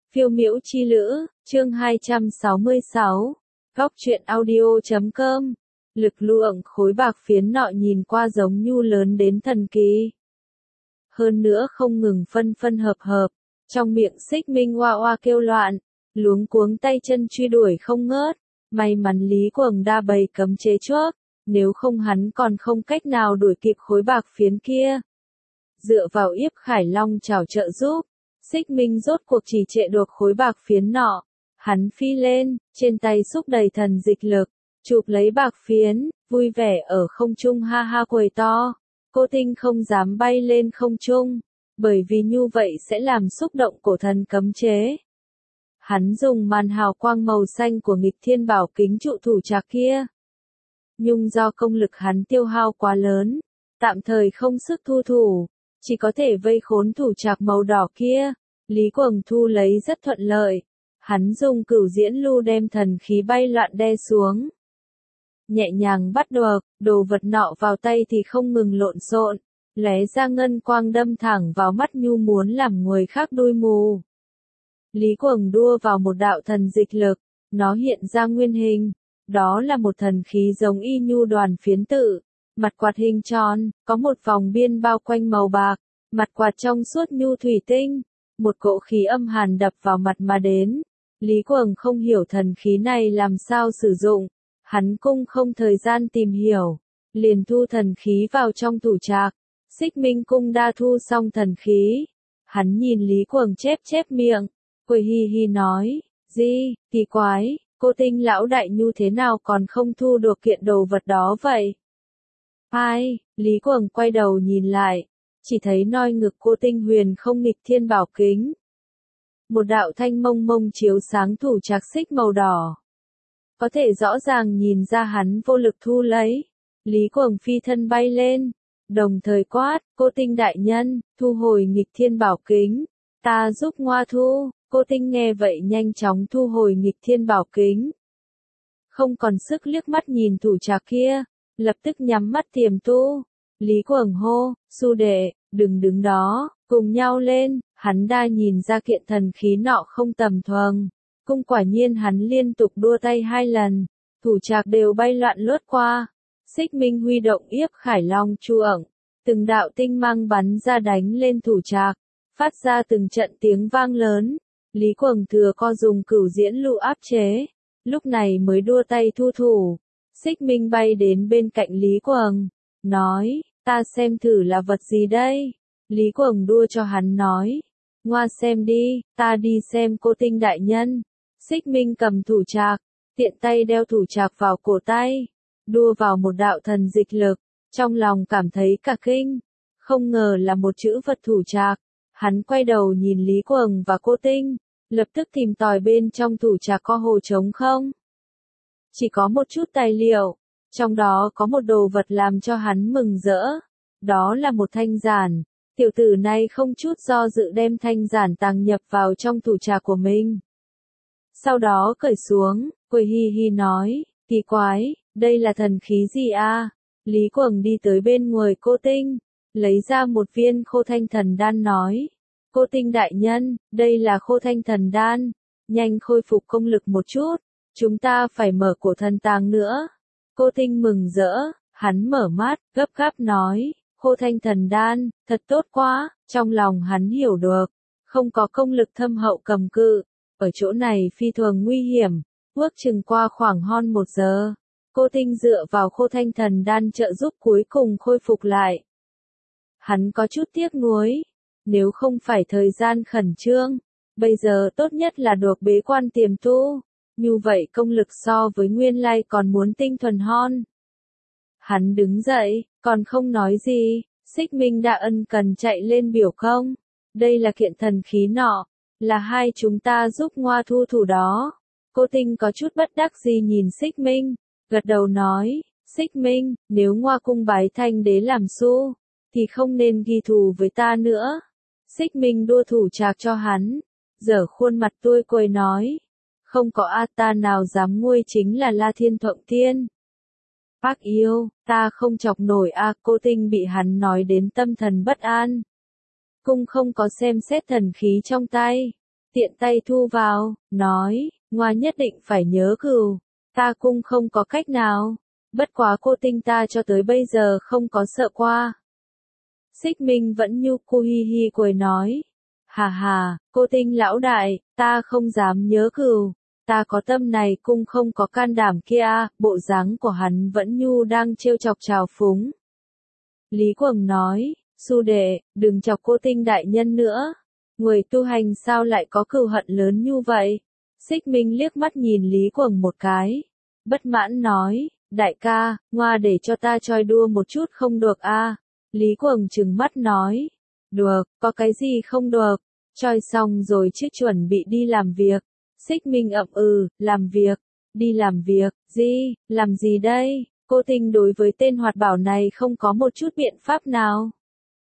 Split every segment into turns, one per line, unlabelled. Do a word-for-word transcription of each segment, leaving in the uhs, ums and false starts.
Phiêu miễu chi lữ, chương hai trăm sáu mươi sáu, góc truyện audio chấm com. Lực lượng khối bạc phiến nọ nhìn qua giống nhu lớn đến thần kỳ. Hơn nữa không ngừng phân phân hợp hợp, trong miệng Xích Minh oa oa kêu loạn, luống cuống tay chân truy đuổi không ngớt. May mắn Lý Quầng đa bày cấm chế trước, nếu không hắn còn không cách nào đuổi kịp khối bạc phiến kia. Dựa vào Yếp Khải Long chào trợ giúp, Xích Minh rốt cuộc trì trệ được khối bạc phiến nọ. Hắn phi lên, trên tay xúc đầy thần dịch lực, chụp lấy bạc phiến, vui vẻ ở không trung ha ha quầy to. Cô Tinh không dám bay lên không trung, bởi vì như vậy sẽ làm xúc động cổ thần cấm chế. Hắn dùng màn hào quang màu xanh của nghịch thiên bảo kính trụ thủ trạc kia. Nhưng do công lực hắn tiêu hao quá lớn, tạm thời không sức thu thủ, chỉ có thể vây khốn thủ trạc màu đỏ kia. Lý Quầng thu lấy rất thuận lợi. Hắn dùng cửu diễn lưu đem thần khí bay loạn đe xuống. Nhẹ nhàng bắt được, đồ vật nọ vào tay thì không ngừng lộn xộn, lóe ra ngân quang đâm thẳng vào mắt nhu muốn làm người khác đuôi mù. Lý Quầng đua vào một đạo thần dịch lực, nó hiện ra nguyên hình, đó là một thần khí giống y nhu đoàn phiến tự, mặt quạt hình tròn, có một vòng biên bao quanh màu bạc, mặt quạt trong suốt nhu thủy tinh, một cỗ khí âm hàn đập vào mặt mà đến. Lý Quầng không hiểu thần khí này làm sao sử dụng, hắn cũng không thời gian tìm hiểu, liền thu thần khí vào trong thủ trạc. Xích Minh cũng đã thu xong thần khí, hắn nhìn Lý Quầng chép chép miệng, cười hi hi nói, gì, kỳ quái, cô Tinh lão đại nhu thế nào còn không thu được kiện đồ vật đó vậy? Ai, Lý Quầng quay đầu nhìn lại, chỉ thấy noi ngực cô Tinh huyền không nghịch thiên bảo kính. Một đạo thanh mông mông chiếu sáng thủ trạc xích màu đỏ. Có thể rõ ràng nhìn ra hắn vô lực thu lấy. Lý Quầng phi thân bay lên, đồng thời quát, cô Tinh đại nhân, thu hồi nghịch thiên bảo kính, ta giúp ngoa thu. Cô Tinh nghe vậy nhanh chóng thu hồi nghịch thiên bảo kính. Không còn sức liếc mắt nhìn thủ trạc kia, lập tức nhắm mắt tiềm tu. Lý Quầng hô, su đệ, đừng đứng đó, cùng nhau lên. Hắn đã nhìn ra kiện thần khí nọ không tầm thường. Cung quả nhiên hắn liên tục đua tay hai lần, thủ trạc đều bay loạn lướt qua. Xích Minh huy động Yếp Khải Long chu ẩn, từng đạo tinh mang bắn ra đánh lên thủ trạc, phát ra từng trận tiếng vang lớn. Lý Quầng thừa co dùng cửu diễn lưu áp chế, lúc này mới đua tay thu thủ. Xích Minh bay đến bên cạnh Lý Quầng, nói, ta xem thử là vật gì đây. Lý Quầng đua cho hắn nói, ngoa xem đi, ta đi xem cô Tinh đại nhân. Xích Minh cầm thủ trạc, tiện tay đeo thủ trạc vào cổ tay, đua vào một đạo thần dịch lực, trong lòng cảm thấy cả kinh, không ngờ là một chữ vật thủ trạc. Hắn quay đầu nhìn Lý Quầng và cô Tinh, lập tức tìm tòi bên trong thủ trạc có hồ trống không. Chỉ có một chút tài liệu, trong đó có một đồ vật làm cho hắn mừng rỡ, đó là một thanh giản. Tiểu tử này không chút do dự đem thanh giản tàng nhập vào trong thủ trạc của mình. Sau đó cởi xuống, cười hi hi nói, kỳ quái, đây là thần khí gì a? Lý Quầng đi tới bên người cô Tinh, lấy ra một viên khô thanh thần đan nói, cô Tinh đại nhân, đây là khô thanh thần đan, nhanh khôi phục công lực một chút, chúng ta phải mở cổ thần tàng nữa. Cô Tinh mừng rỡ, hắn mở mắt, gấp gáp nói, khô thanh thần đan, thật tốt quá. Trong lòng hắn hiểu được, không có công lực thâm hậu cầm cự, ở chỗ này phi thường nguy hiểm. Ước chừng qua khoảng hơn một giờ, cô Tinh dựa vào khô thanh thần đan trợ giúp cuối cùng khôi phục lại. Hắn có chút tiếc nuối, nếu không phải thời gian khẩn trương, bây giờ tốt nhất là được bế quan tiềm tu, như vậy công lực so với nguyên lai còn muốn tinh thuần hơn. Hắn đứng dậy, còn không nói gì. Xích Minh đã ân cần chạy lên biểu công, đây là kiện thần khí nọ, là hai chúng ta giúp ngoa thu thủ đó. Cô Tinh có chút bất đắc dĩ nhìn Xích Minh, gật đầu nói, Xích Minh, nếu ngoa cung bái thanh đế làm su, thì không nên ghi thù với ta nữa. Xích Minh đua thủ trạc cho hắn, giở khuôn mặt tươi cười nói, không có a ta nào dám nguôi chính là La Thiên Thuận Thiên. Bác yêu, ta không chọc nổi a. Cô Tinh bị hắn nói đến tâm thần bất an. Cung không có xem xét thần khí trong tay, tiện tay thu vào, nói, Ngoa nhất định phải nhớ cừu, ta cung không có cách nào, bất quá cô Tinh ta cho tới bây giờ không có sợ qua. Xích Minh vẫn nhu cu hi hi cười nói, hà hà, cô Tinh lão đại, ta không dám nhớ cừu, ta có tâm này cung không có can đảm kia, bộ dáng của hắn vẫn nhu đang trêu chọc trào phúng. Lý Quầng nói, Su đệ, đừng chọc cô Tinh đại nhân nữa, người tu hành sao lại có cừu hận lớn như vậy? Xích Minh liếc mắt nhìn Lý Quầng một cái, bất mãn nói, đại ca, Ngoa để cho ta choi đua một chút không được a? À? Lý Quầng trừng mắt nói, được, có cái gì không được, choi xong rồi chứ chuẩn bị đi làm việc. Xích Minh ậm ừ, làm việc, đi làm việc, gì, làm gì đây? Cô Tinh đối với tên hoạt bảo này không có một chút biện pháp nào.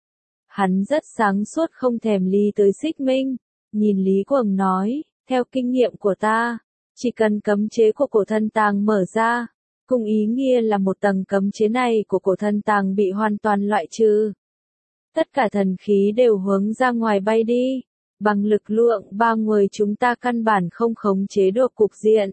Hắn rất sáng suốt không thèm lý tới Xích Minh, nhìn Lý Quầng nói, theo kinh nghiệm của ta, chỉ cần cấm chế của cổ thần tàng mở ra, cùng ý nghĩa là một tầng cấm chế này của cổ thần tàng bị hoàn toàn loại trừ. Tất cả thần khí đều hướng ra ngoài bay đi, bằng lực lượng ba người chúng ta căn bản không khống chế được cục diện.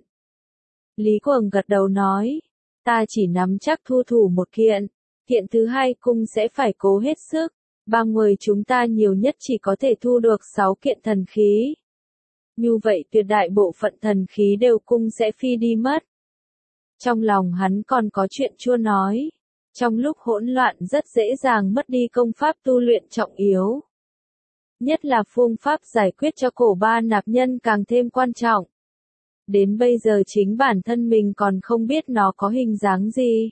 Lý Quầng gật đầu nói, ta chỉ nắm chắc thu thủ một kiện, kiện thứ hai cung sẽ phải cố hết sức, ba người chúng ta nhiều nhất chỉ có thể thu được sáu kiện thần khí. Như vậy tuyệt đại bộ phận thần khí đều cung sẽ phi đi mất. Trong lòng hắn còn có chuyện chua nói, trong lúc hỗn loạn rất dễ dàng mất đi công pháp tu luyện trọng yếu. Nhất là phương pháp giải quyết cho cổ ba nạp nhân càng thêm quan trọng. Đến bây giờ chính bản thân mình còn không biết nó có hình dáng gì.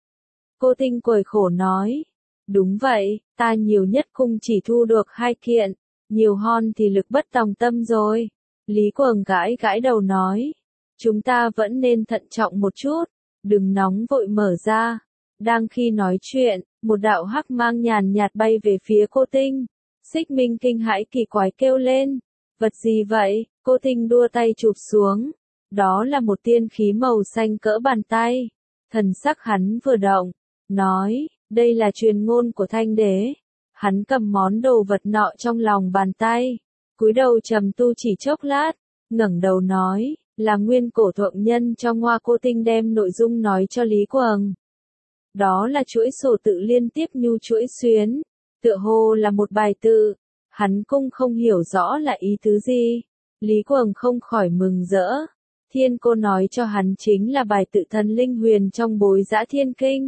Cô Tinh cười khổ nói, đúng vậy, ta nhiều nhất cung chỉ thu được hai kiện, nhiều hon thì lực bất tòng tâm rồi. Lý Quầng gãi gãi đầu nói, chúng ta vẫn nên thận trọng một chút, đừng nóng vội mở ra. Đang khi nói chuyện, một đạo hắc mang nhàn nhạt bay về phía cô Tinh. Xích Minh kinh hãi kỳ quái kêu lên, vật gì vậy? Cô Tinh đua tay chụp xuống, đó là một tiên khí màu xanh cỡ bàn tay. Thần sắc hắn vừa động, nói, đây là truyền ngôn của Thanh Đế. Hắn cầm món đồ vật nọ trong lòng bàn tay, cúi đầu trầm tu chỉ chốc lát, ngẩng đầu nói, là nguyên cổ thượng nhân cho Ngoa. Cô Tinh đem nội dung nói cho Lý Quầng. Đó là chuỗi sổ tự liên tiếp nhu chuỗi xuyến, tựa hồ là một bài tự, hắn cũng không hiểu rõ là ý tứ gì. Lý Quầng không khỏi mừng rỡ, thiên cô nói cho hắn chính là bài tự thần linh huyền trong bối giã thiên kinh.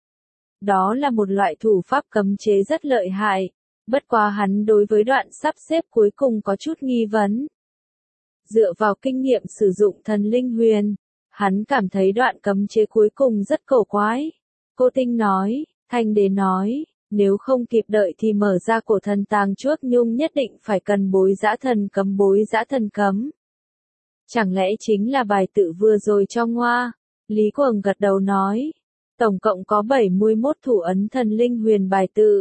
Đó là một loại thủ pháp cấm chế rất lợi hại, bất quá hắn đối với đoạn sắp xếp cuối cùng có chút nghi vấn. Dựa vào kinh nghiệm sử dụng thần linh huyền, hắn cảm thấy đoạn cấm chế cuối cùng rất cổ quái. Cô Tinh nói, Thanh Đế nói, nếu không kịp đợi thì mở ra cổ thần tàng chuốc nhung nhất định phải cần bối giã thần cấm bối giã thần cấm. Chẳng lẽ chính là bài tự vừa rồi cho Ngoa? Lý Quầng gật đầu nói, tổng cộng có bảy mươi mốt thủ ấn thần linh huyền bài tự.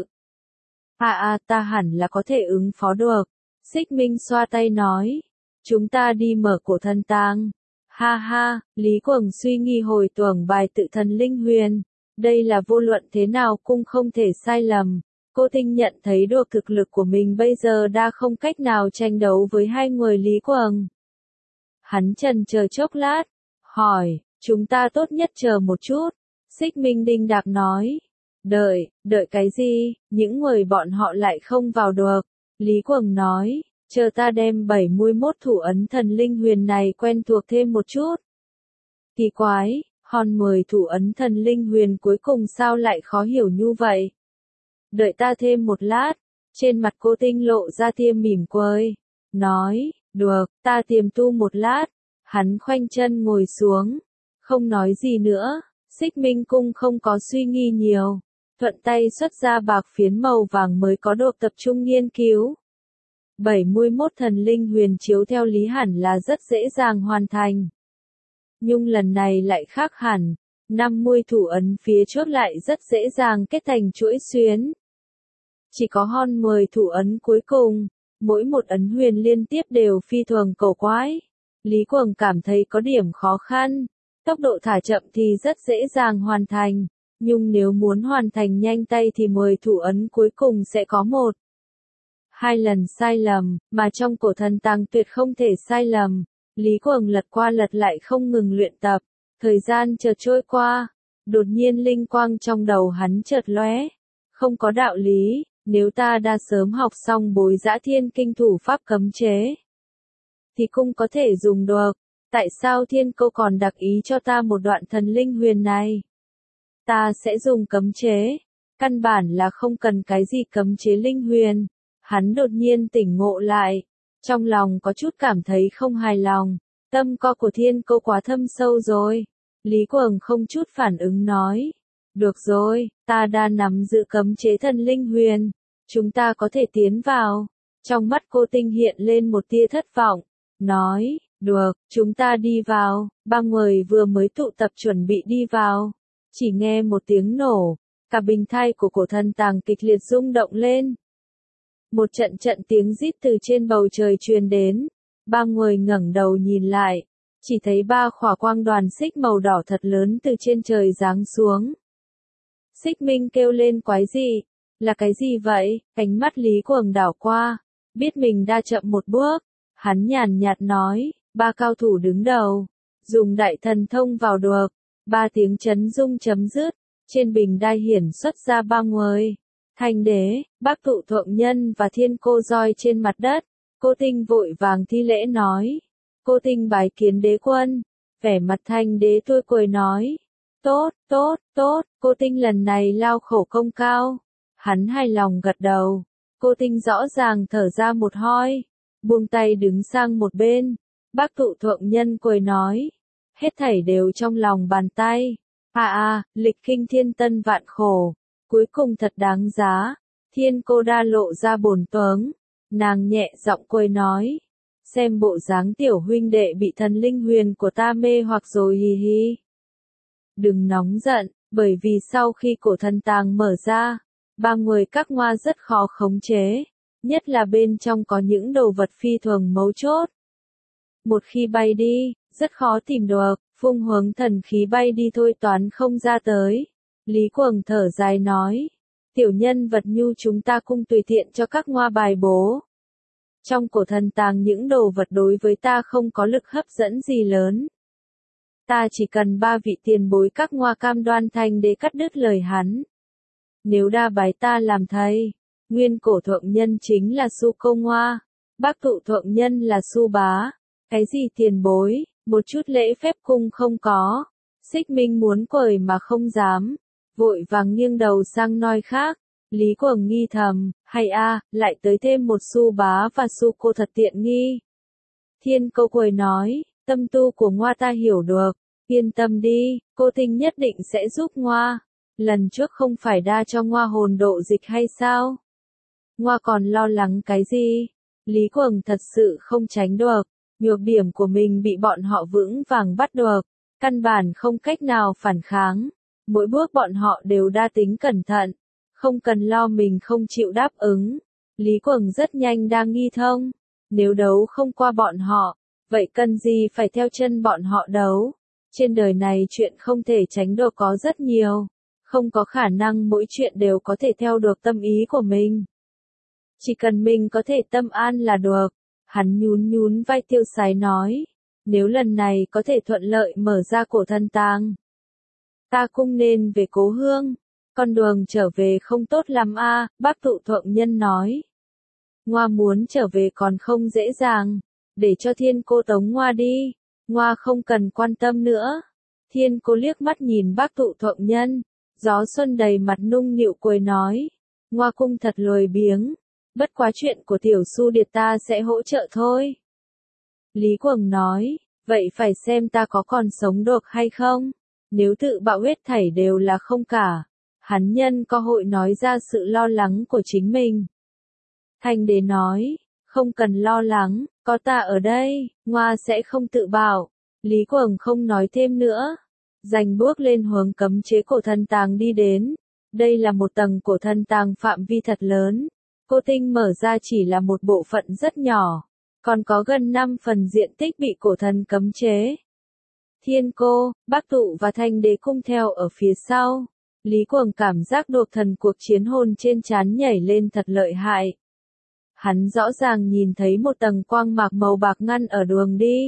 À à ta hẳn là có thể ứng phó được. Xích Minh xoa tay nói, chúng ta đi mở cổ thần tàng. Ha ha, Lý Quầng suy nghi hồi tưởng bài tự thần linh huyền. Đây là vô luận thế nào cũng không thể sai lầm. Cô Tinh nhận thấy được thực lực của mình bây giờ đã không cách nào tranh đấu với hai người Lý Quầng. Hắn chần chờ chốc lát, hỏi, chúng ta tốt nhất chờ một chút. Xích Minh đinh đạc nói, đợi, đợi cái gì, những người bọn họ lại không vào được. Lý Quầng nói, chờ ta đem bảy mươi mốt thủ ấn thần linh huyền này quen thuộc thêm một chút. Kỳ quái, hòn mười thủ ấn thần linh huyền cuối cùng sao lại khó hiểu như vậy? Đợi ta thêm một lát, trên mặt cô Tinh lộ ra tia mỉm cười, nói, được, ta tiềm tu một lát. Hắn khoanh chân ngồi xuống, không nói gì nữa. Xích Minh cung không có suy nghi nhiều, thuận tay xuất ra bạc phiến màu vàng mới có độ tập trung nghiên cứu. bảy mươi mốt thần linh huyền chiếu theo lý hẳn là rất dễ dàng hoàn thành. Nhưng lần này lại khác hẳn, năm mươi thủ ấn phía trước lại rất dễ dàng kết thành chuỗi xuyến. Chỉ có hon mười thủ ấn cuối cùng, mỗi một ấn huyền liên tiếp đều phi thường cổ quái. Lý Quầng cảm thấy có điểm khó khăn. Tốc độ thả chậm thì rất dễ dàng hoàn thành, nhưng nếu muốn hoàn thành nhanh tay thì mười thủ ấn cuối cùng sẽ có một, Hai lần sai lầm, mà trong cổ thần tàng tuyệt không thể sai lầm. Lý Quầng lật qua lật lại không ngừng luyện tập. Thời gian chợt trôi qua. Đột nhiên linh quang trong đầu hắn chợt lóe. Không có đạo lý, nếu ta đã sớm học xong bối giã thiên kinh thủ pháp cấm chế, thì cũng có thể dùng được. Tại sao thiên cô còn đặc ý cho ta một đoạn thần linh huyền này? Ta sẽ dùng cấm chế. Căn bản là không cần cái gì cấm chế linh huyền. Hắn đột nhiên tỉnh ngộ lại. Trong lòng có chút cảm thấy không hài lòng. Tâm co của thiên cô quá thâm sâu rồi. Lý Quầng không chút phản ứng nói. Được rồi, ta đã nắm giữ cấm chế thần linh huyền. Chúng ta có thể tiến vào. Trong mắt cô Tinh hiện lên một tia thất vọng. Nói, được, chúng ta đi vào. Ba người vừa mới tụ tập chuẩn bị đi vào. Chỉ nghe một tiếng nổ. Cả bình thai của cổ thần tàng kịch liệt rung động lên. Một trận trận tiếng rít từ trên bầu trời truyền đến. Ba người ngẩng đầu nhìn lại. Chỉ thấy ba khỏa quang đoàn xích màu đỏ thật lớn từ trên trời giáng xuống. Xích Minh kêu lên quái dị. Là cái gì vậy? Ánh mắt Lý Quầng đảo qua. Biết mình đã chậm một bước. Hắn nhàn nhạt nói. Ba cao thủ đứng đầu. Dùng đại thần thông vào được. Ba tiếng chấn rung chấm dứt. Trên bình đai hiển xuất ra ba người. Thanh đế, Bác Tụ Thượng Nhân và Thiên Cô roi trên mặt đất. Cô Tinh vội vàng thi lễ nói. Cô Tinh bái kiến đế quân. Vẻ mặt Thanh đế tươi cười nói. Tốt, tốt, tốt, cô Tinh lần này lao khổ công cao. Hắn hài lòng gật đầu. Cô Tinh rõ ràng thở ra một hơi. Buông tay đứng sang một bên. Bác Tụ Thượng Nhân cười nói. Hết thảy đều trong lòng bàn tay. À à, lịch kinh thiên tân vạn khổ. Cuối cùng thật đáng giá. Thiên Cô đa lộ ra bổn tướng. Nàng nhẹ giọng cười nói. Xem bộ dáng tiểu huynh đệ bị thần linh huyền của ta mê hoặc rồi hì hì. Đừng nóng giận, bởi vì sau khi cổ thần tàng mở ra, ba người các ngoa rất khó khống chế. Nhất là bên trong có những đồ vật phi thường mấu chốt. Một khi bay đi, rất khó tìm được. Phung hướng thần khí bay đi thôi toán không ra tới. Lý Quầng thở dài nói. Tiểu nhân vật nhu chúng ta cũng tùy tiện cho các ngoa bài bố. Trong cổ thần tàng những đồ vật đối với ta không có lực hấp dẫn gì lớn. Ta chỉ cần ba vị tiền bối các ngoa cam đoan thành để cắt đứt lời hắn. Nếu đa bái ta làm thầy, nguyên cổ thượng nhân chính là Su Câu Ngoa, Bác Tụ Thượng Nhân là Su Bá. Cái gì tiền bối, một chút lễ phép cung không có. Xích Minh muốn quởi mà không dám, vội vàng nghiêng đầu sang nói khác. Lý Quầng nghi thầm, hay a, lại tới thêm một Su Bá và Su Cô thật tiện nghi. Thiên Câu cười nói, tâm tu của Ngoa ta hiểu được, yên tâm đi, cô Tinh nhất định sẽ giúp Ngoa. Lần trước không phải đa cho Ngoa hồn độ dịch hay sao? Ngoa còn lo lắng cái gì? Lý Quầng thật sự không tránh được, nhược điểm của mình bị bọn họ vững vàng bắt được, căn bản không cách nào phản kháng. Mỗi bước bọn họ đều đa tính cẩn thận, không cần lo mình không chịu đáp ứng. Lý Quầng rất nhanh đang nghi thông, nếu đấu không qua bọn họ, vậy cần gì phải theo chân bọn họ đấu? Trên đời này chuyện không thể tránh được có rất nhiều, không có khả năng mỗi chuyện đều có thể theo được tâm ý của mình. Chỉ cần mình có thể tâm an là được. Hắn nhún nhún vai tiêu sái nói. Nếu lần này có thể thuận lợi mở ra cổ thần tàng, ta cũng nên về cố hương. Con đường trở về không tốt lắm a, Bác Tụ Thượng Nhân nói. Ngoa muốn trở về còn không dễ dàng. Để cho Thiên Cô tống Ngoa đi. Ngoa không cần quan tâm nữa. Thiên Cô liếc mắt nhìn Bác Tụ Thượng Nhân. Gió xuân đầy mặt nung nịu cười nói. Ngoa cung thật lười biếng. Bất quá chuyện của tiểu su điệt ta sẽ hỗ trợ thôi. Lý Quầng nói, vậy phải xem ta có còn sống được hay không. Nếu tự bạo hết thảy đều là không cả. Hắn nhân cơ hội nói ra sự lo lắng của chính mình. Thanh đế nói, không cần lo lắng, có ta ở đây, Ngoa sẽ không tự bạo. Lý Quầng không nói thêm nữa. Giành bước lên hướng cấm chế cổ thần tàng đi đến. Đây là một tầng cổ thần tàng phạm vi thật lớn. Cô Tinh mở ra chỉ là một bộ phận rất nhỏ, còn có gần năm phần diện tích bị cổ thần cấm chế. Thiên Cô, Bác Tụ và Thanh Đế cung theo ở phía sau. Lý Quầng cảm giác đột thần cuộc chiến hồn trên trán nhảy lên thật lợi hại. Hắn rõ ràng nhìn thấy một tầng quang mạc màu bạc ngăn ở đường đi.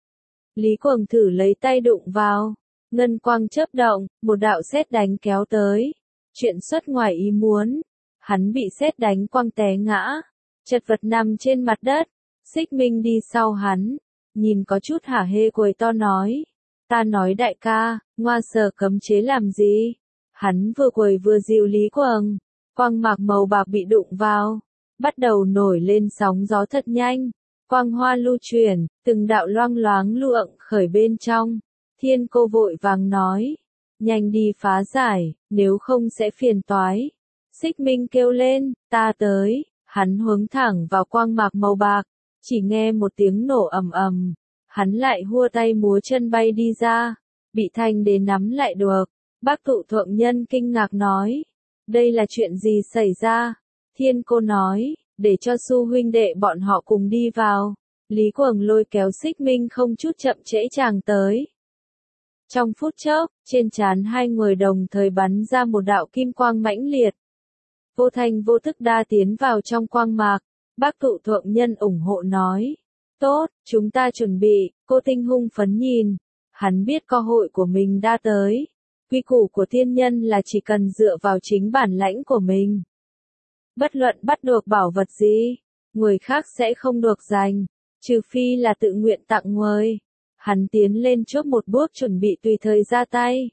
Lý Quầng thử lấy tay đụng vào. Ngân quang chớp động, một đạo sét đánh kéo tới. Chuyện xuất ngoài ý muốn. Hắn bị sét đánh quăng té ngã. Chật vật nằm trên mặt đất. Xích Minh đi sau hắn. Nhìn có chút hả hê quầy to nói. Ta nói đại ca, ngoa sở cấm chế làm gì? Hắn vừa quầy vừa dìu Lý Quầng. Quang mạc màu bạc bị đụng vào. Bắt đầu nổi lên sóng gió thật nhanh. Quang hoa lưu chuyển, từng đạo loang loáng luộng khởi bên trong. Thiên cô vội vàng nói. Nhanh đi phá giải, nếu không sẽ phiền toái. Xích Minh kêu lên, ta tới. Hắn hướng thẳng vào quang mạc màu bạc. Chỉ nghe một tiếng nổ ầm ầm. Hắn lại hua tay múa chân bay đi ra. Bị Thanh Đế nắm lại được. Bác Tụ Thượng Nhân kinh ngạc nói. Đây là chuyện gì xảy ra? Thiên cô nói, để cho Su huynh đệ bọn họ cùng đi vào. Lý Quầng lôi kéo Xích Minh không chút chậm trễ chàng tới. Trong phút chốc, trên trán hai người đồng thời bắn ra một đạo kim quang mãnh liệt. Vô thanh vô thức đa tiến vào trong quang mạc. Bác Tụ Thượng Nhân ủng hộ nói. Tốt, chúng ta chuẩn bị. Cô Tinh hung phấn nhìn. Hắn biết cơ hội của mình đã tới. Quy củ của thiên nhân là chỉ cần dựa vào chính bản lãnh của mình. Bất luận bắt được bảo vật gì, người khác sẽ không được giành, trừ phi là tự nguyện tặng người. Hắn tiến lên trước một bước chuẩn bị tùy thời ra tay.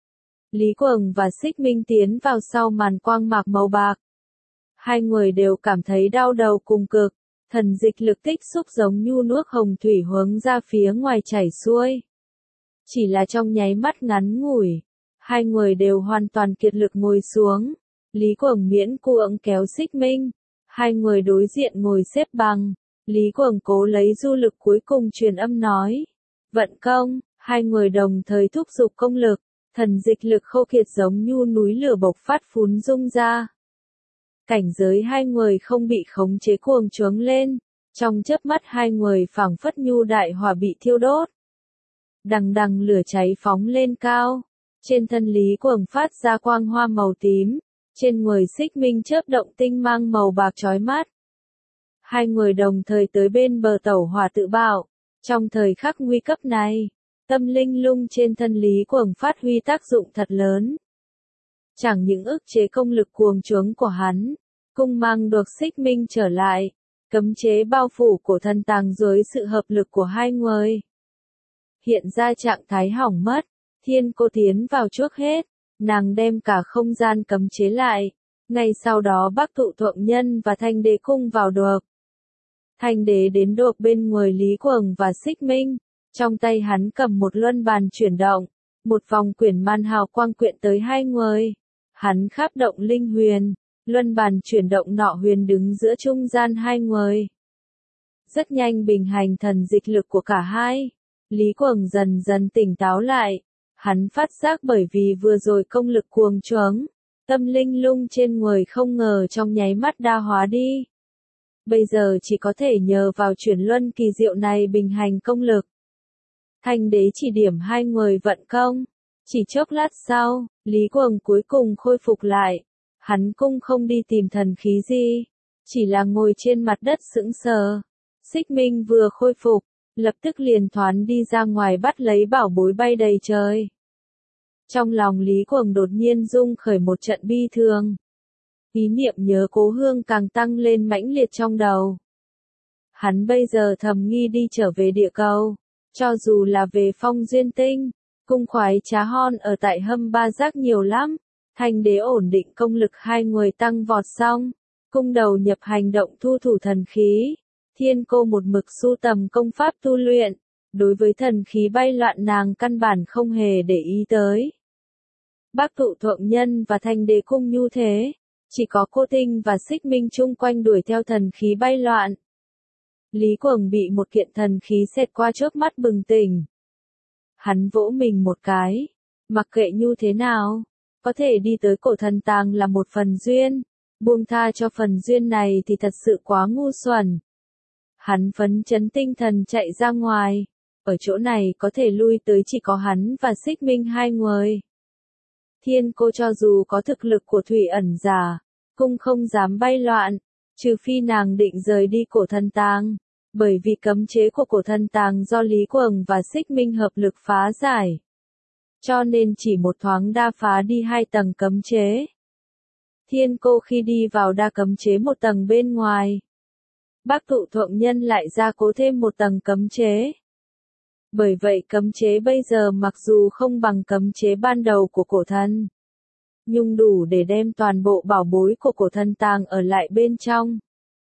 Lý Quầng và Xích Minh tiến vào sau màn quang mạc màu bạc. Hai người đều cảm thấy đau đầu cùng cực, thần dịch lực tích xúc giống nhu nước hồng thủy hướng ra phía ngoài chảy xuôi. Chỉ là trong nháy mắt ngắn ngủi, hai người đều hoàn toàn kiệt lực ngồi xuống. Lý Quầng miễn cưỡng kéo Xích Minh. Hai người đối diện ngồi xếp bằng. Lý Quầng cố lấy du lực cuối cùng truyền âm nói. Vận công, hai người đồng thời thúc giục công lực. Thần dịch lực khô kiệt giống nhu núi lửa bộc phát phún dung ra. Cảnh giới hai người không bị khống chế cuồng trướng lên. Trong chớp mắt hai người phảng phất nhu đại hỏa bị thiêu đốt. Đằng đằng lửa cháy phóng lên cao. Trên thân Lý Quầng phát ra quang hoa màu tím. Trên người Xích Minh chớp động tinh mang màu bạc chói mắt. Hai người đồng thời tới bên bờ tẩu hỏa tự bạo. Trong thời khắc nguy cấp này, tâm linh lung trên thân Lý Quầng phát huy tác dụng thật lớn. Chẳng những ức chế công lực cuồng trướng của hắn, cung mang được Xích Minh trở lại, cấm chế bao phủ của thần tàng dưới sự hợp lực của hai người. Hiện ra trạng thái hỏng mất, Thiên cô tiến vào trước hết. Nàng đem cả không gian cấm chế lại. Ngay sau đó Bác Tụ Thượng Nhân và Thanh Đế cung vào được. Thanh Đế đến được bên người Lý Quầng và Xích Minh. Trong tay hắn cầm một luân bàn chuyển động. Một vòng quyển man hào quang quyện tới hai người. Hắn khắp động linh huyền. Luân bàn chuyển động nọ huyền đứng giữa trung gian hai người. Rất nhanh bình hành thần dịch lực của cả hai. Lý Quầng dần dần tỉnh táo lại. Hắn phát giác bởi vì vừa rồi công lực cuồng trướng, tâm linh lung trên người không ngờ trong nháy mắt đa hóa đi. Bây giờ chỉ có thể nhờ vào chuyển luân kỳ diệu này bình hành công lực. Thanh Đế chỉ điểm hai người vận công. Chỉ chốc lát sau, Lý Quầng cuối cùng khôi phục lại. Hắn cũng không đi tìm thần khí gì, chỉ là ngồi trên mặt đất sững sờ. Xích Minh vừa khôi phục, lập tức liền thoán đi ra ngoài bắt lấy bảo bối bay đầy trời. Trong lòng Lý Quầng đột nhiên rung khởi một trận bi thương. Ý niệm nhớ cố hương càng tăng lên mãnh liệt trong đầu. Hắn bây giờ thầm nghi đi trở về địa cầu, cho dù là về Phong Duyên Tinh, cung khoái trá hon ở tại Hâm Ba Giác nhiều lắm. Thanh Đế ổn định công lực hai người tăng vọt xong, cung đầu nhập hành động thu thủ thần khí. Thiên cô một mực sưu tầm công pháp tu luyện, đối với thần khí bay loạn nàng căn bản không hề để ý tới. Bác Tụ Thượng Nhân và Thanh Đế cung nhu thế, chỉ có Cô Tinh và Xích Minh chung quanh đuổi theo thần khí bay loạn. Lý Quầng bị một kiện thần khí xẹt qua trước mắt bừng tỉnh. Hắn vỗ mình một cái, mặc kệ nhu thế nào, có thể đi tới cổ thần tàng là một phần duyên, buông tha cho phần duyên này thì thật sự quá ngu xuẩn. Hắn phấn chấn tinh thần chạy ra ngoài, ở chỗ này có thể lui tới chỉ có hắn và Xích Minh hai người. Thiên cô cho dù có thực lực của thủy ẩn giả, cũng không dám bay loạn, Trừ phi nàng định rời đi cổ thần tàng, bởi vì cấm chế của cổ thần tàng do Lý Quầng và Xích Minh hợp lực phá giải. Cho nên chỉ một thoáng đã phá đi hai tầng cấm chế. Thiên Cô khi đi vào đã cấm chế một tầng bên ngoài. Bác Tụ Thượng Nhân lại gia cố thêm một tầng cấm chế. Bởi vậy cấm chế bây giờ mặc dù không bằng cấm chế ban đầu của cổ thần, nhưng đủ để đem toàn bộ bảo bối của cổ thần tàng ở lại bên trong.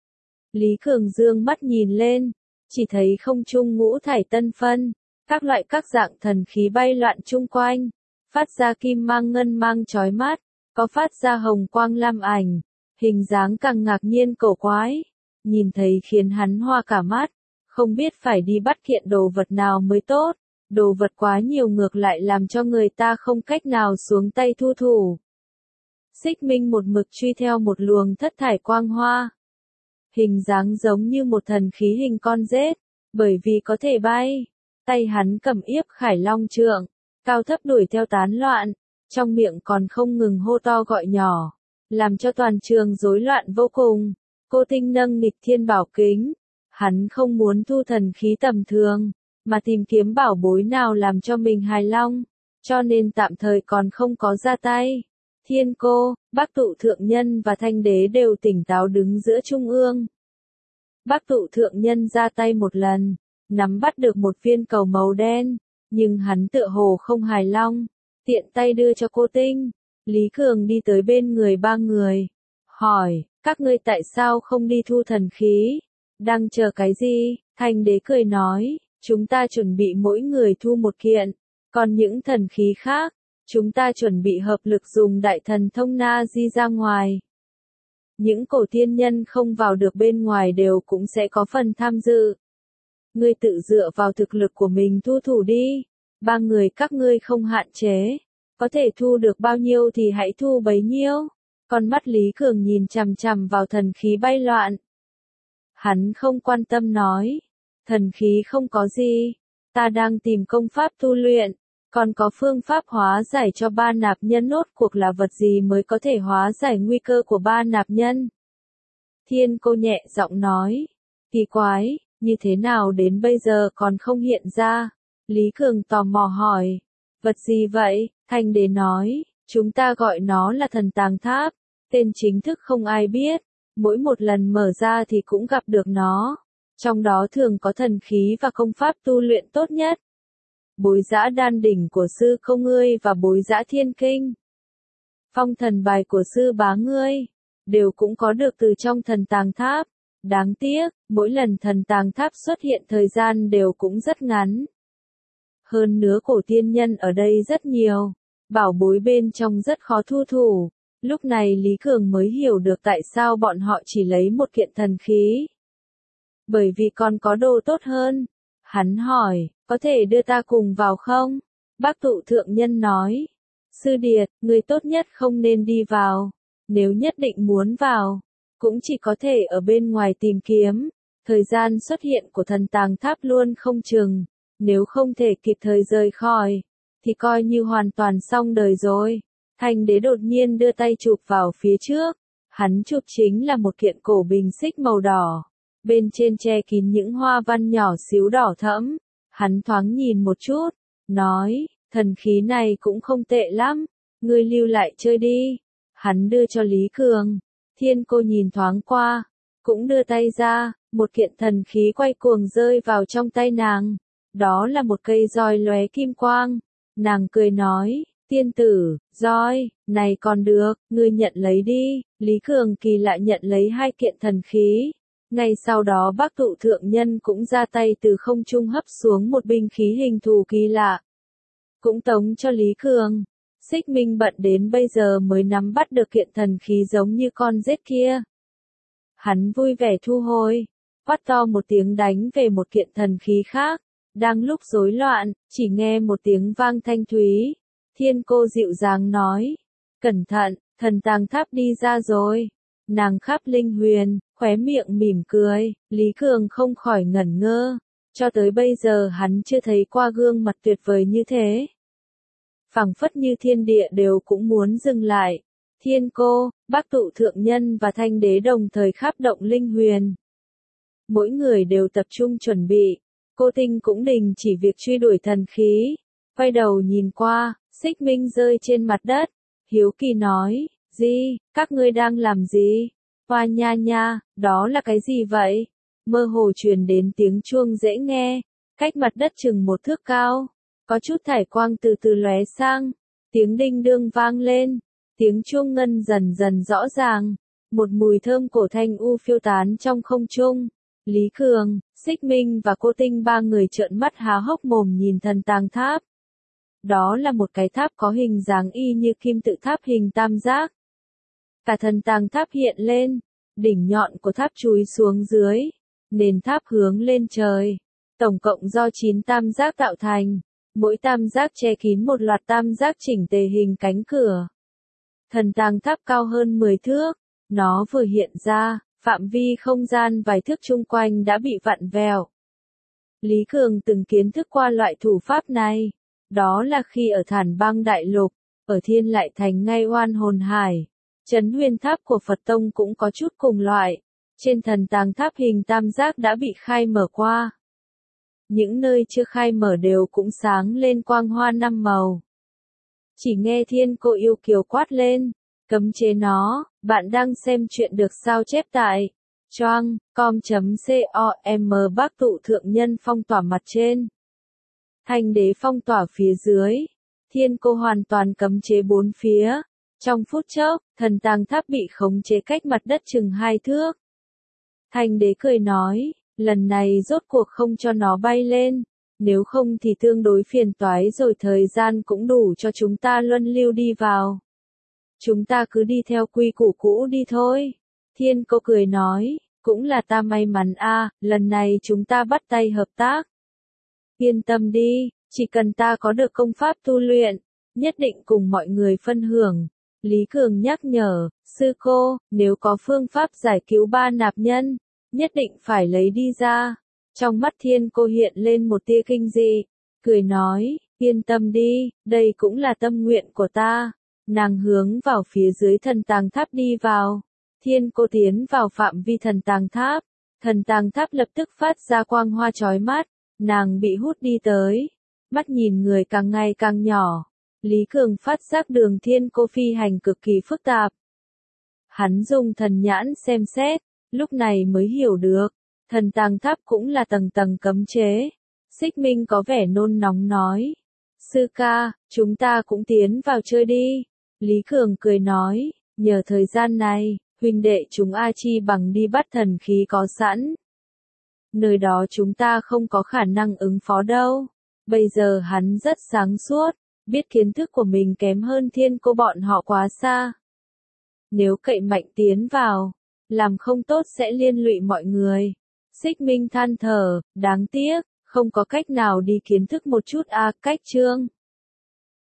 Lý Cường dương mắt nhìn lên, chỉ thấy không trung ngũ thải tân phân, các loại các dạng thần khí bay loạn chung quanh, phát ra kim mang ngân mang chói mắt, có phát ra hồng quang lam ảnh, hình dáng càng ngạc nhiên cổ quái, nhìn thấy khiến hắn hoa cả mắt, không biết phải đi bắt kiện đồ vật nào mới tốt, đồ vật quá nhiều ngược lại làm cho người ta không cách nào xuống tay thu thủ. Xích Minh một mực truy theo một luồng thất thải quang hoa, hình dáng giống như một thần khí hình con rết, bởi vì có thể bay, tay hắn cầm yếp khải long trượng, cao thấp đuổi theo tán loạn, trong miệng còn không ngừng hô to gọi nhỏ, làm cho toàn trường rối loạn vô cùng. Cô Tinh nâng nghịch thiên bảo kính, hắn không muốn thu thần khí tầm thường, mà tìm kiếm bảo bối nào làm cho mình hài long, cho nên tạm thời còn không có ra tay. Thiên Cô, Bác Tụ Thượng Nhân và Thanh Đế đều tỉnh táo đứng giữa trung ương. Bác Tụ Thượng Nhân ra tay một lần, nắm bắt được một viên cầu màu đen, nhưng hắn tựa hồ không hài long, tiện tay đưa cho cô Tinh. Lý Cường đi tới bên người ba người, hỏi, các ngươi tại sao không đi thu thần khí, đang chờ cái gì? Thanh Đế cười nói, chúng ta chuẩn bị mỗi người thu một kiện, còn những thần khí khác, chúng ta chuẩn bị hợp lực dùng đại thần thông na di ra ngoài. Những cổ tiên nhân không vào được bên ngoài đều cũng sẽ có phần tham dự. Ngươi tự dựa vào thực lực của mình thu thủ đi, ba người các ngươi không hạn chế, có thể thu được bao nhiêu thì hãy thu bấy nhiêu. Con mắt Lý Cường nhìn chằm chằm vào thần khí bay loạn. Hắn không quan tâm nói, thần khí không có gì, ta đang tìm công pháp tu luyện, còn có phương pháp hóa giải cho ba nạp nhân, nốt cuộc là vật gì mới có thể hóa giải nguy cơ của ba nạp nhân. Thiên Cô nhẹ giọng nói, kỳ quái, như thế nào đến bây giờ còn không hiện ra? Lý Cường tò mò hỏi, vật gì vậy? Thanh Đế nói, chúng ta gọi nó là thần tàng tháp, tên chính thức không ai biết, mỗi một lần mở ra thì cũng gặp được nó, trong đó thường có thần khí và công pháp tu luyện tốt nhất. Bối giã đan đỉnh của sư không ngươi và bối giã thiên kinh, phong thần bài của sư bá ngươi, đều cũng có được từ trong thần tàng tháp. Đáng tiếc, mỗi lần thần tàng tháp xuất hiện thời gian đều cũng rất ngắn. Hơn nữa cổ tiên nhân ở đây rất nhiều, bảo bối bên trong rất khó thu thủ. Lúc này Lý Cường mới hiểu được tại sao bọn họ chỉ lấy một kiện thần khí. Bởi vì còn có đồ tốt hơn. Hắn hỏi, có thể đưa ta cùng vào không? Bác Tụ Thượng Nhân nói, Sư Điệt, người tốt nhất không nên đi vào. Nếu nhất định muốn vào, cũng chỉ có thể ở bên ngoài tìm kiếm. Thời gian xuất hiện của thần tàng tháp luôn không chừng. Nếu không thể kịp thời rời khỏi, thì coi như hoàn toàn xong đời rồi. Thanh Đế đột nhiên đưa tay chụp vào phía trước. Hắn chụp chính là một kiện cổ bình xích màu đỏ. Bên trên che kín những hoa văn nhỏ xíu đỏ thẫm. Hắn thoáng nhìn một chút, nói, thần khí này cũng không tệ lắm, ngươi lưu lại chơi đi. Hắn đưa cho Lý Cường. Thiên Cô nhìn thoáng qua, cũng đưa tay ra, một kiện thần khí quay cuồng rơi vào trong tay nàng. Đó là một cây roi lóe kim quang. Nàng cười nói, tiên tử, roi, này còn được, ngươi nhận lấy đi. Lý Cường kỳ lạ nhận lấy hai kiện thần khí. Ngay sau đó Bác Tụ Thượng Nhân cũng ra tay từ không trung hấp xuống một binh khí hình thù kỳ lạ. Cũng tống cho Lý Cường. Xích Minh bận đến bây giờ mới nắm bắt được kiện thần khí giống như con rết kia. Hắn vui vẻ thu hồi, quát to một tiếng đánh về một kiện thần khí khác. Đang lúc rối loạn, chỉ nghe một tiếng vang thanh thúy. Thiên Cô dịu dàng nói, cẩn thận, thần tàng tháp đi ra rồi. Nàng khắp linh huyền, khóe miệng mỉm cười. Lý Cường không khỏi ngẩn ngơ. Cho tới bây giờ hắn chưa thấy qua gương mặt tuyệt vời như thế. Phảng phất như thiên địa đều cũng muốn dừng lại. Thiên Cô, Bắc Tụ Thượng Nhân và Thanh Đế đồng thời kháp động linh huyền. Mỗi người đều tập trung chuẩn bị, Cô Tinh cũng đình chỉ việc truy đuổi thần khí, quay đầu nhìn qua, Xích Minh rơi trên mặt đất, hiếu kỳ nói, gì, các ngươi đang làm gì? Hoa nha nha, đó là cái gì vậy? Mơ hồ truyền đến tiếng chuông dễ nghe, cách mặt đất chừng một thước cao, có chút thải quang từ từ lóe sang, tiếng đinh đương vang lên, tiếng chuông ngân dần dần rõ ràng, một mùi thơm cổ thanh u phiêu tán trong không trung. Lý Cường, Xích Minh và Cô Tinh ba người trợn mắt há hốc mồm nhìn thần tàng tháp. Đó là một cái tháp có hình dáng y như kim tự tháp hình tam giác. Cả thần tàng tháp hiện lên, đỉnh nhọn của tháp chúi xuống dưới, nền tháp hướng lên trời. Tổng cộng do chín tam giác tạo thành, mỗi tam giác che kín một loạt tam giác chỉnh tề hình cánh cửa. Thần tàng tháp cao hơn mười thước, nó vừa hiện ra, phạm vi không gian vài thước chung quanh đã bị vặn vẹo. Lý Cường từng kiến thức qua loại thủ pháp này, đó là khi ở Thản Bang Đại Lục, ở Thiên Lại Thành ngay Oan Hồn Hải. Trấn Huyền Tháp của Phật Tông cũng có chút cùng loại, trên thần tàng tháp hình tam giác đã bị khai mở qua. Những nơi chưa khai mở đều cũng sáng lên quang hoa năm màu. Chỉ nghe Thiên Cô yêu kiều quát lên, cấm chế nó, bạn đang xem chuyện được sao chép tại choang com.com Bắc Tụ Thượng Nhân phong tỏa mặt trên. Thanh Đế phong tỏa phía dưới, Thiên Cô hoàn toàn cấm chế bốn phía. Trong phút chốc, thần tàng tháp bị khống chế cách mặt đất chừng hai thước. Thanh Đế cười nói, lần này rốt cuộc không cho nó bay lên, nếu không thì tương đối phiền toái rồi thời gian cũng đủ cho chúng ta luân lưu đi vào. Chúng ta cứ đi theo quy củ cũ đi thôi. Thiên Cô cười nói, cũng là ta may mắn a, lần này chúng ta bắt tay hợp tác. Yên tâm đi, chỉ cần ta có được công pháp tu luyện, nhất định cùng mọi người phân hưởng. Lý Cường nhắc nhở, sư cô, nếu có phương pháp giải cứu ba nạp nhân, nhất định phải lấy đi ra. Trong mắt Thiên Cô hiện lên một tia kinh dị, cười nói, yên tâm đi, đây cũng là tâm nguyện của ta. Nàng hướng vào phía dưới thần tàng tháp đi vào. Thiên Cô tiến vào phạm vi thần tàng tháp. Thần tàng tháp lập tức phát ra quang hoa chói mắt. Nàng bị hút đi tới. Mắt nhìn người càng ngày càng nhỏ. Lý Cường phát giác đường Thiên Cô phi hành cực kỳ phức tạp. Hắn dùng thần nhãn xem xét, lúc này mới hiểu được. Thần tàng tháp cũng là tầng tầng cấm chế. Xích Minh có vẻ nôn nóng nói. Sư ca, chúng ta cũng tiến vào chơi đi. Lý Cường cười nói, nhờ thời gian này, huynh đệ chúng A Chi bằng đi bắt thần khí có sẵn. Nơi đó chúng ta không có khả năng ứng phó đâu. Bây giờ hắn rất sáng suốt, biết kiến thức của mình kém hơn Thiên Cô bọn họ quá xa. Nếu cậy mạnh tiến vào, làm không tốt sẽ liên lụy mọi người. Xích Minh than thở, đáng tiếc, không có cách nào đi kiến thức một chút a, cách chương.